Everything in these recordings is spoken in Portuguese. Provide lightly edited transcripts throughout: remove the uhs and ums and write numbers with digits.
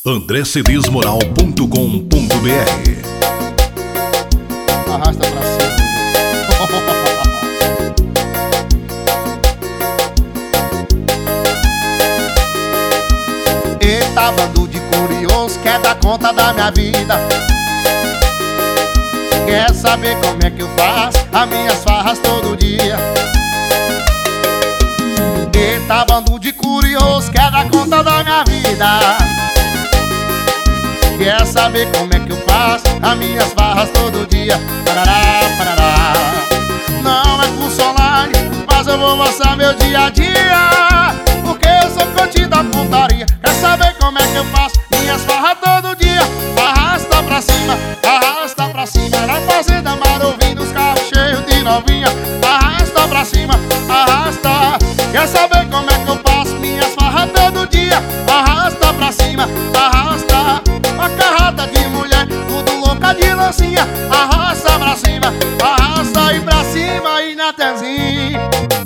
andrecedesmoral.com.br. Arrasta pra cima. Eita, bando de curioso, quer dar conta da minha vida. Quer saber como é que eu faço as minhas farras todo dia. Eita, bando de curioso, quer dar conta da minha vida. Quer saber como é que eu faço as minhas farras todo dia. Parará, parará. Não é curso online, mas eu vou mostrar meu dia a dia, porque eu sou coach da putaria. Quer saber como é que eu faço minhas farras todo dia? Arrasta pra cima, arrasta pra cima. Na fazenda mar ouvindo os carros cheios de novinha. Arrasta pra cima, arrasta. Quer saber como é que eu faço minhas farras todo dia? Arrasta pra cima, arrasta. Uma carrada de mulher, tudo louca de lancinha. Arrasta pra cima, arrasta e pra cima e na tezinha.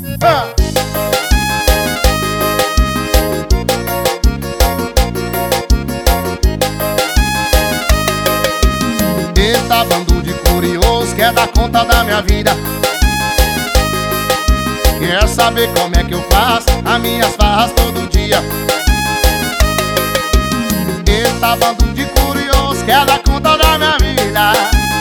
Eita, bando de curioso, quer dar conta da minha vida. Quer saber como é que eu faço as minhas farras todo dia. Eita, bando de curioso, quer dar conta da minha vida.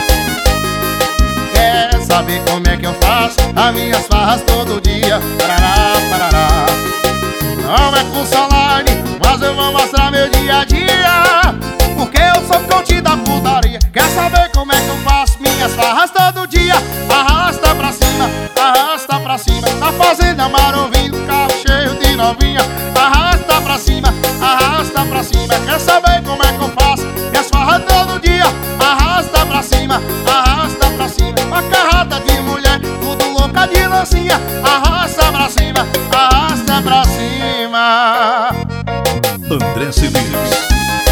Quer saber como é que eu faço as minhas farras todo dia. Parará, parará. Não é curso online, mas eu vou mostrar meu dia a dia, porque eu sou coach da putaria. Quer saber como é que eu faço minhas farras todo dia? Arrasta pra cima, arrasta pra cima. Na fazenda mar ouvindo carro cheio de novinha. Arrasta pra cima, arrasta pra cima. Quer saber como é que eu faço minhas farras todo dia? Arrasta pra cima, arrasta pra cima. Uma carrada de mulher, tudo louca de lancinha. Arrasta pra cima, arrasta pra cima. André Cedês.